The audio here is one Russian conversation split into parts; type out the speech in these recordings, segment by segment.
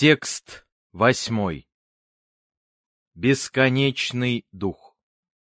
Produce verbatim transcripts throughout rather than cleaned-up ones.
Текст восьмой. Бесконечный дух.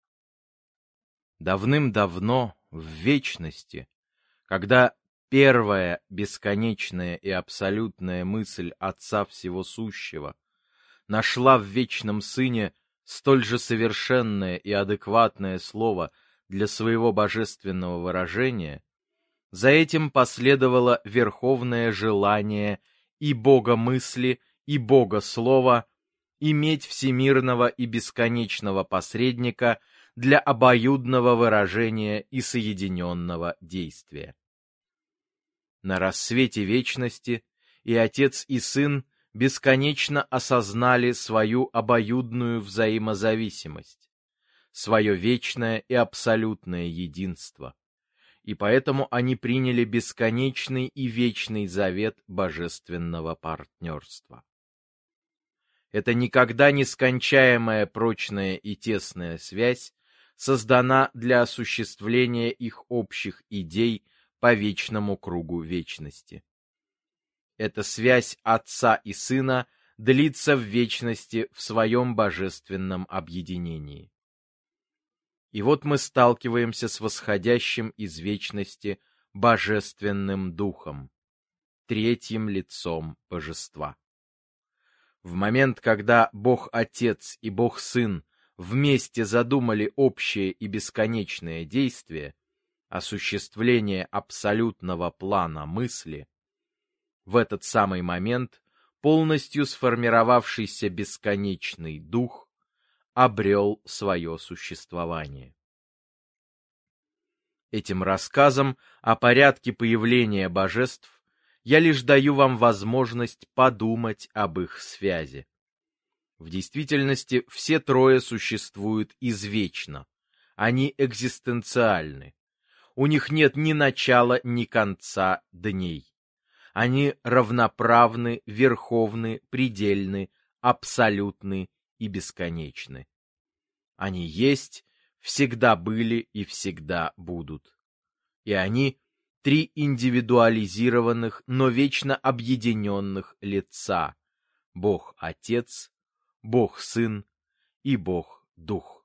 Давным-давно, в вечности, когда первая бесконечная и абсолютная мысль Отца Всего Сущего нашла в вечном Сыне столь же совершенное и адекватное слово для своего божественного выражения, за этим последовало верховное желание и Бога мысли, и Бога слова иметь всемирного и бесконечного посредника для обоюдного выражения и соединенного действия. На рассвете вечности и Отец и Сын бесконечно осознали свою обоюдную взаимозависимость, свое вечное и абсолютное единство, и поэтому они приняли бесконечный и вечный завет божественного партнерства. Эта никогда не скончаемая прочная и тесная связь создана для осуществления их общих идей по вечному кругу вечности. Эта связь Отца и Сына длится в вечности в своем божественном объединении. И вот мы сталкиваемся с восходящим из вечности Божественным Духом, третьим лицом Божества. В момент, когда Бог Отец и Бог Сын вместе задумали общее и бесконечное действие, осуществление абсолютного плана мысли, в этот самый момент полностью сформировавшийся бесконечный Дух обрел свое существование. Этим рассказом о порядке появления божеств я лишь даю вам возможность подумать об их связи. В действительности все трое существуют извечно, они экзистенциальны. У них нет ни начала, ни конца дней. Они равноправны, верховны, предельны, абсолютны и бесконечны. Они есть, всегда были и всегда будут. И они — три индивидуализированных, но вечно объединенных лица — Бог Отец, Бог Сын и Бог Дух.